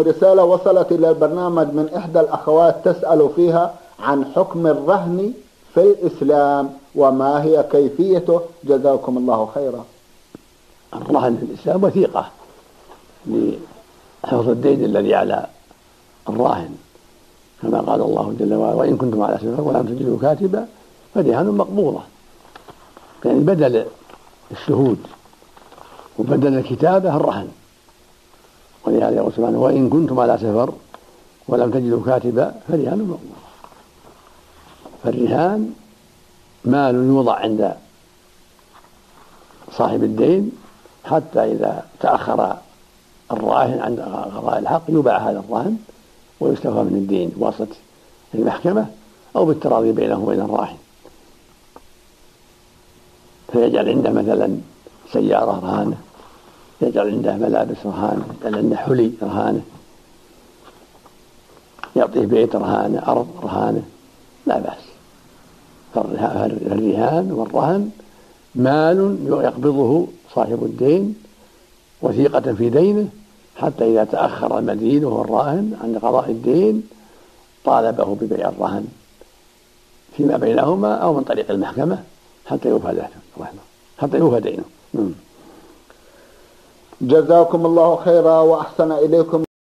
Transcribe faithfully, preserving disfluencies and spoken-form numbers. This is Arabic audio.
رسالة وصلت إلى البرنامج من إحدى الأخوات تسأل فيها عن حكم الرهن في الإسلام وما هي كيفيته، جزاكم الله خيرا. الرهن في الإسلام وثيقة لحفظ الدين الذي على الراهن، كما قال الله جل وعلا: وإن كنتم على سفر ولم تجدوا كاتبا فرهان مقبوضة، يعني بدل الشهود وبدل الكتابة الرهن. ولهذا يقول سبحانه: وإن كنتم على سفر ولم تجدوا كاتبا فرهان مقبوضة. فالرهان مال يوضع عند صاحب الدين حتى إذا تأخر الراهن عند قضاء الحق يباع هذا الرهن ويستوفى من الدين بواسطة المحكمة أو بالتراضي بينه وبين الراهن، فيجعل عنده مثلا سيارة رهانة، يجعل عنده ملابس رهانة، يجعل عنده حلي رهانة، يعطيه بيت رهانة، أرض رهانة، لا بأس. فالرهان والرهن مال يقبضه صاحب الدين وثيقة في دينه حتى إذا تأخر المدين وهو الراهن عند قضاء الدين طالبه ببيع الرهن فيما بينهما أو من طريق المحكمة حتى يوفى دينه حتى يوفى دينه. جزاكم الله خيرا وأحسن إليكم.